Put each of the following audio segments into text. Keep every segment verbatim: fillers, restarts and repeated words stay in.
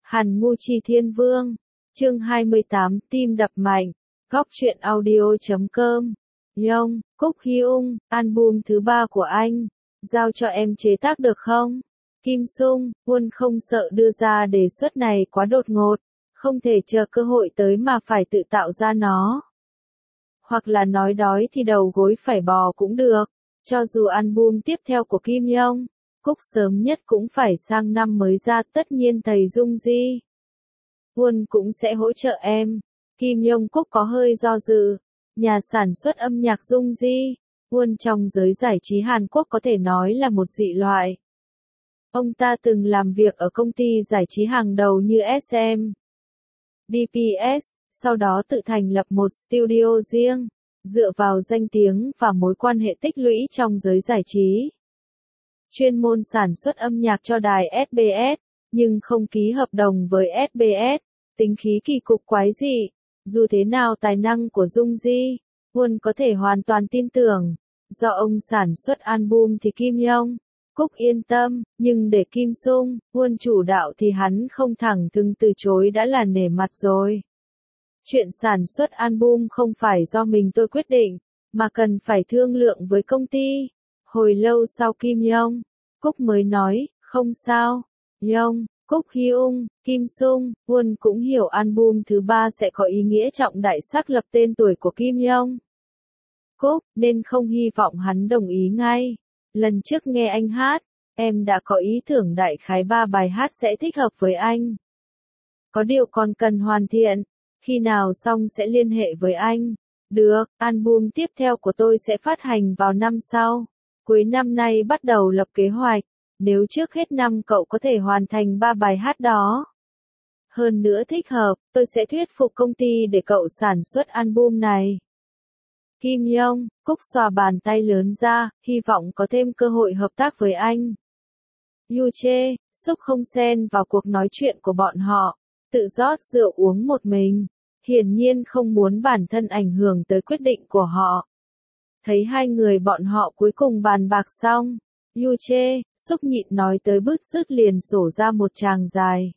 Hàn Ngu Chi Thiên Vương, chương hai mươi tám, tim đập mạnh, góc truyện audio chấm com. Yong, Cúc Hyung, album thứ ba của anh, giao cho em chế tác được không? Kim Sung, Won không sợ đưa ra đề xuất này quá đột ngột, không thể chờ cơ hội tới mà phải tự tạo ra nó. Hoặc là nói đói thì đầu gối phải bò cũng được, cho dù album tiếp theo của Kim Yong, Cúc sớm nhất cũng phải sang năm mới ra, tất nhiên thầy Dung Di Won cũng sẽ hỗ trợ em. Kim Yong Cúc có hơi do dự, nhà sản xuất âm nhạc Dung Di Won trong giới giải trí Hàn Quốc có thể nói là một dị loại. Ông ta từng làm việc ở công ty giải trí hàng đầu như ét em, đê pê ét, sau đó tự thành lập một studio riêng, dựa vào danh tiếng và mối quan hệ tích lũy trong giới giải trí. Chuyên môn sản xuất âm nhạc cho đài ét bê ét, nhưng không ký hợp đồng với ét bê ét, tính khí kỳ cục quái dị. Dù thế nào tài năng của Dung Di Won có thể hoàn toàn tin tưởng, do ông sản xuất album thì Kim Yong Cúc yên tâm, nhưng để Kim Sung Won chủ đạo thì hắn không thẳng thừng từ chối đã là nể mặt rồi. Chuyện sản xuất album không phải do mình tôi quyết định, mà cần phải thương lượng với công ty. Hồi lâu sau Kim Yong Cúc mới nói, không sao. Yong, Cúc Hyung, Kim Sung, Won cũng hiểu album thứ ba sẽ có ý nghĩa trọng đại xác lập tên tuổi của Kim Yong Cúc, nên không hy vọng hắn đồng ý ngay. Lần trước nghe anh hát, em đã có ý tưởng đại khái ba bài hát sẽ thích hợp với anh. Có điều còn cần hoàn thiện, khi nào xong sẽ liên hệ với anh. Được, album tiếp theo của tôi sẽ phát hành vào năm sau. Cuối năm nay bắt đầu lập kế hoạch, nếu trước hết năm cậu có thể hoàn thành ba bài hát đó. Hơn nữa thích hợp, tôi sẽ thuyết phục công ty để cậu sản xuất album này. Kim Yong Cúc xòa bàn tay lớn ra, hy vọng có thêm cơ hội hợp tác với anh. Yu Che, Súc không xen vào cuộc nói chuyện của bọn họ, tự rót rượu uống một mình, hiển nhiên không muốn bản thân ảnh hưởng tới quyết định của họ. Thấy hai người bọn họ cuối cùng bàn bạc xong, Yu Che, Súc nhịn nói tới bứt rứt liền sổ ra một tràng dài.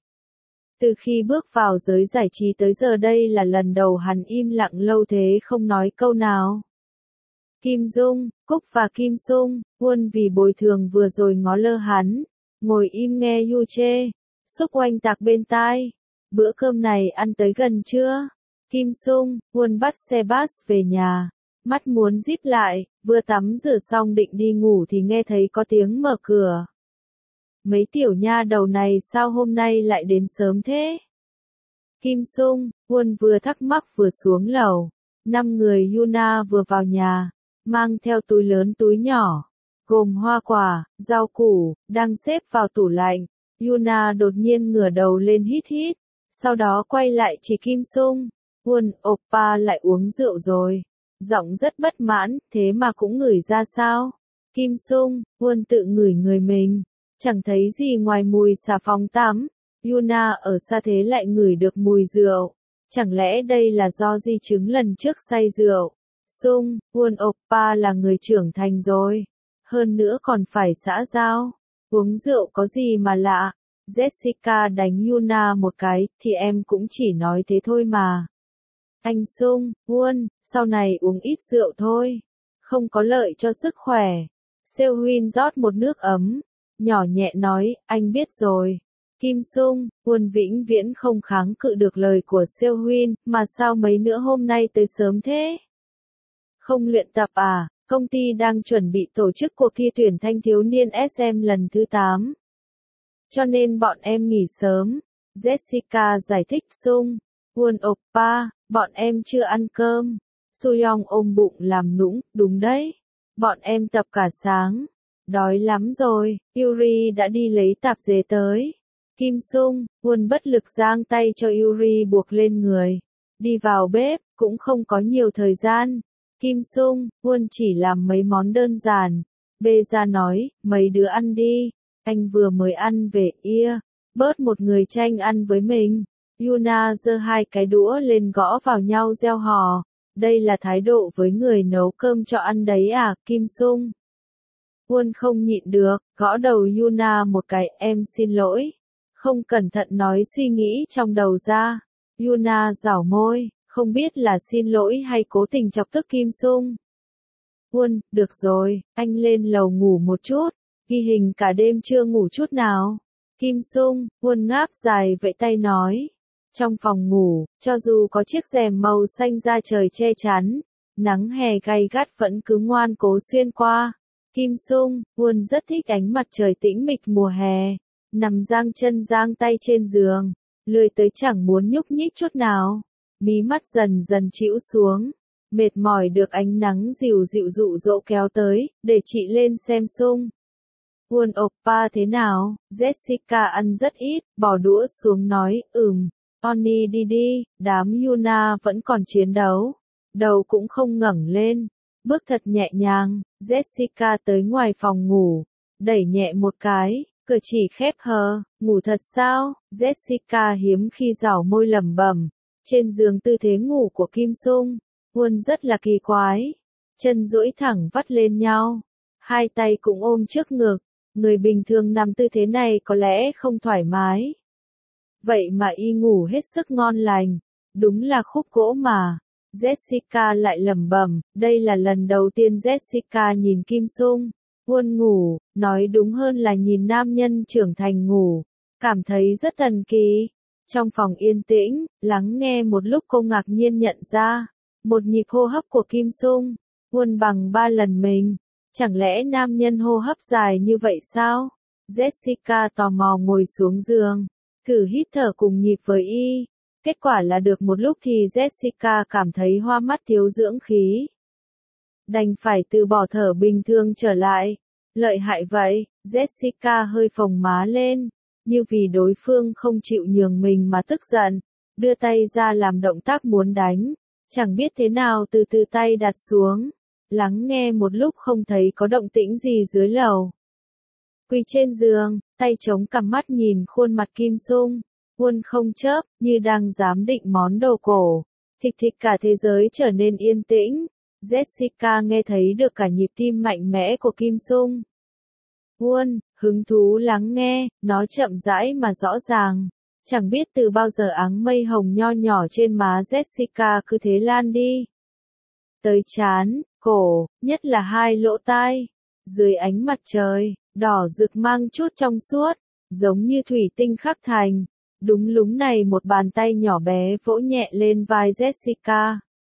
Từ khi bước vào giới giải trí tới giờ đây là lần đầu hắn im lặng lâu thế không nói câu nào. Kim Dung, Cúc và Kim Sung, Won vì bồi thường vừa rồi ngó lơ hắn, ngồi im nghe Yu Che, Súc oanh tạc bên tai. Bữa cơm này ăn tới gần chưa? Kim Sung, Won bắt xe bus về nhà, mắt muốn díp lại, vừa tắm rửa xong định đi ngủ thì nghe thấy có tiếng mở cửa. Mấy tiểu nha đầu này sao hôm nay lại đến sớm thế? Kim Sung, Won vừa thắc mắc vừa xuống lầu. Năm người Yuna vừa vào nhà, mang theo túi lớn túi nhỏ, gồm hoa quả, rau củ, đang xếp vào tủ lạnh. Yuna đột nhiên ngửa đầu lên hít hít, sau đó quay lại chỉ Kim Sung. Won, oppa lại uống rượu rồi. Giọng rất bất mãn, thế mà cũng ngửi ra sao? Kim Sung, Won tự ngửi người mình, chẳng thấy gì ngoài mùi xà phòng tắm. Yuna ở xa thế lại ngửi được mùi rượu. Chẳng lẽ đây là do di chứng lần trước say rượu? Sung, Won oppa là người trưởng thành rồi. Hơn nữa còn phải xã giao. Uống rượu có gì mà lạ? Jessica đánh Yuna một cái, thì em cũng chỉ nói thế thôi mà. Anh Sung, Won, sau này uống ít rượu thôi. Không có lợi cho sức khỏe. Seo-hyun rót một nước ấm, nhỏ nhẹ nói, anh biết rồi. Kim Sung, Won vĩnh viễn không kháng cự được lời của Seo-hyun, mà sao mấy nữa hôm nay tới sớm thế? Không luyện tập à? Công ty đang chuẩn bị tổ chức cuộc thi tuyển thanh thiếu niên ét em lần thứ tám. Cho nên bọn em nghỉ sớm. Jessica giải thích. Sung, Won oppa, bọn em chưa ăn cơm. Soo-young ôm bụng làm nũng, đúng đấy. Bọn em tập cả sáng. Đói lắm rồi. Yuri đã đi lấy tạp dề tới. Kim Sung, Won bất lực giang tay cho Yuri buộc lên người. Đi vào bếp, cũng không có nhiều thời gian. Kim Sung, Won chỉ làm mấy món đơn giản. Bê ra nói, mấy đứa ăn đi. Anh vừa mới ăn về, ia. Bớt một người tranh ăn với mình. Yuna giơ hai cái đũa lên gõ vào nhau reo hò. Đây là thái độ với người nấu cơm cho ăn đấy à, Kim Sung. Won không nhịn được, gõ đầu Yuna một cái, em xin lỗi. Không cẩn thận nói suy nghĩ trong đầu ra. Yuna giảo môi, không biết là xin lỗi hay cố tình chọc tức Kim Sung. Won, được rồi, anh lên lầu ngủ một chút, ghi hình cả đêm chưa ngủ chút nào. Kim Sung, Won ngáp dài vẫy tay nói. Trong phòng ngủ, cho dù có chiếc rèm màu xanh da trời che chắn, nắng hè gay gắt vẫn cứ ngoan cố xuyên qua. Kim Sung, Won rất thích ánh mặt trời tĩnh mịch mùa hè, nằm giang chân giang tay trên giường, lười tới chẳng muốn nhúc nhích chút nào. Mí mắt dần dần chĩu xuống, mệt mỏi được ánh nắng dịu dịu dụ dỗ kéo tới, để chị lên xem Sung. Won oppa thế nào? Jessica ăn rất ít, bỏ đũa xuống nói, ừm, Tony đi đi, đám Yuna vẫn còn chiến đấu. Đầu cũng không ngẩng lên, bước thật nhẹ nhàng, Jessica tới ngoài phòng ngủ, đẩy nhẹ một cái, cửa chỉ khép hờ, ngủ thật sao? Jessica hiếm khi giảo môi lẩm bẩm, trên giường tư thế ngủ của Kim Sung, Won rất là kỳ quái, chân duỗi thẳng vắt lên nhau, hai tay cũng ôm trước ngực, người bình thường nằm tư thế này có lẽ không thoải mái. Vậy mà y ngủ hết sức ngon lành, đúng là khúc gỗ mà. Jessica lại lẩm bẩm, đây là lần đầu tiên Jessica nhìn Kim Sung Won ngủ, nói đúng hơn là nhìn nam nhân trưởng thành ngủ, cảm thấy rất thần kỳ. Trong phòng yên tĩnh, lắng nghe một lúc cô ngạc nhiên nhận ra, một nhịp hô hấp của Kim Sung Won bằng ba lần mình, chẳng lẽ nam nhân hô hấp dài như vậy sao? Jessica tò mò ngồi xuống giường, thử hít thở cùng nhịp với y. Kết quả là được một lúc thì Jessica cảm thấy hoa mắt thiếu dưỡng khí. Đành phải từ bỏ thở bình thường trở lại. Lợi hại vậy, Jessica hơi phồng má lên, như vì đối phương không chịu nhường mình mà tức giận, đưa tay ra làm động tác muốn đánh, chẳng biết thế nào từ từ tay đặt xuống, lắng nghe một lúc không thấy có động tĩnh gì dưới lầu. Quỳ trên giường, tay chống cằm mắt nhìn khuôn mặt Kim Sung Won không chớp, như đang giám định món đồ cổ. Thịch thịch cả thế giới trở nên yên tĩnh. Jessica nghe thấy được cả nhịp tim mạnh mẽ của Kim Sung Won, hứng thú lắng nghe, nó chậm rãi mà rõ ràng. Chẳng biết từ bao giờ áng mây hồng nho nhỏ trên má Jessica cứ thế lan đi. Tới trán, cổ, nhất là hai lỗ tai. Dưới ánh mặt trời, đỏ rực mang chút trong suốt, giống như thủy tinh khắc thành. Đúng lúc này một bàn tay nhỏ bé vỗ nhẹ lên vai Jessica.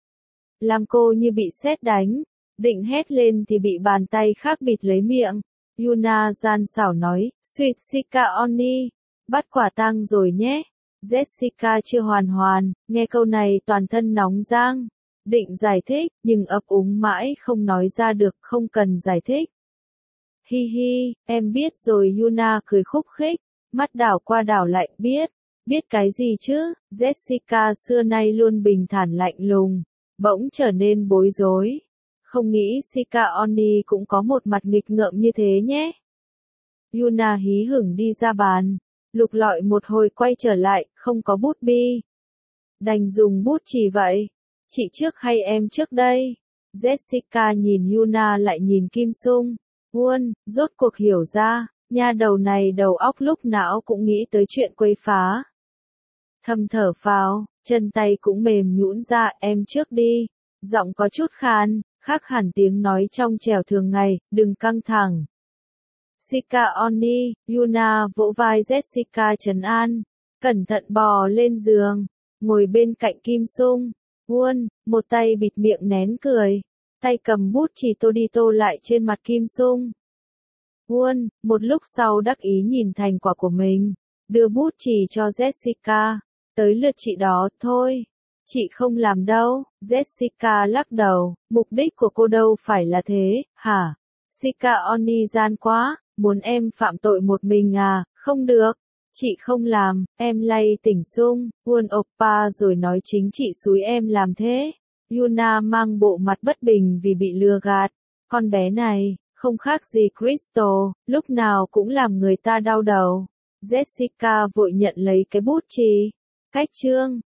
Làm cô như bị sét đánh, định hét lên thì bị bàn tay khác bịt lấy miệng. Yuna gian xảo nói, sweet Sika Oni, bắt quả tang rồi nhé. Jessica chưa hoàn hoàn, nghe câu này toàn thân nóng rang. Định giải thích, nhưng ấp úng mãi không nói ra được, không cần giải thích. Hi hi, em biết rồi. Yuna cười khúc khích, mắt đảo qua đảo lại, biết. Biết cái gì chứ? Jessica xưa nay luôn bình thản lạnh lùng, bỗng trở nên bối rối. Không nghĩ Sika Oni cũng có một mặt nghịch ngợm như thế nhé. Yuna hí hửng đi ra bàn, lục lọi một hồi quay trở lại, không có bút bi. Đành dùng bút chì vậy. Chị trước hay em trước đây? Jessica nhìn Yuna lại nhìn Kim Sung Won, rốt cuộc hiểu ra, nha đầu này đầu óc lúc não cũng nghĩ tới chuyện quấy phá. Thầm thở phào, chân tay cũng mềm nhũn ra, em trước đi. Giọng có chút khan, khác hẳn tiếng nói trong trẻo thường ngày, đừng căng thẳng. Sika Oni, Yuna vỗ vai Jessica trấn an, cẩn thận bò lên giường, ngồi bên cạnh Kim Sung Won, một tay bịt miệng nén cười, tay cầm bút chì tô đi tô lại trên mặt Kim Sung Won, một lúc sau đắc ý nhìn thành quả của mình, đưa bút chì cho Jessica, tới lượt chị đó, thôi. Chị không làm đâu. Jessica lắc đầu, mục đích của cô đâu phải là thế, hả? Sika Oni gian quá, muốn em phạm tội một mình à, không được. Chị không làm, em lay tỉnh Sung Won oppa rồi nói chính chị xúi em làm thế. Yuna mang bộ mặt bất bình vì bị lừa gạt. Con bé này, không khác gì Crystal, lúc nào cũng làm người ta đau đầu. Jessica vội nhận lấy cái bút chì. Cách chương